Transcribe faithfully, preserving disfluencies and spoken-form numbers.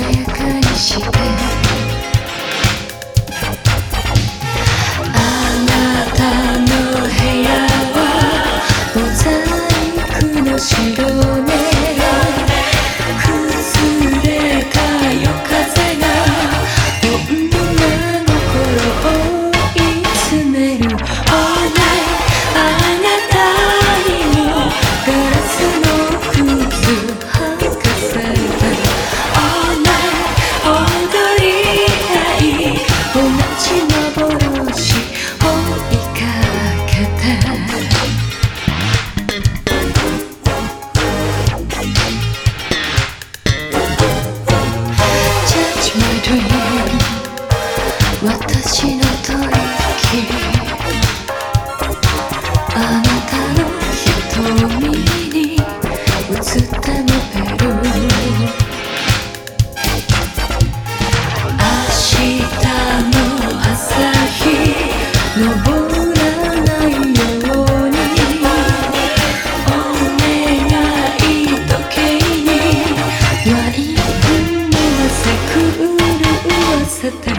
やかにしてあなたの部屋はモザイクの白ね崩れた夜風が女の頃を追い詰める All night あなたにもガラスの靴履かされた All night 踊りたい同じ幻追いかけたJudge my dream 私の吐息あなたの瞳に映ったノベル明日の朝日昇らないようにお願い時計にワインの汗狂わせて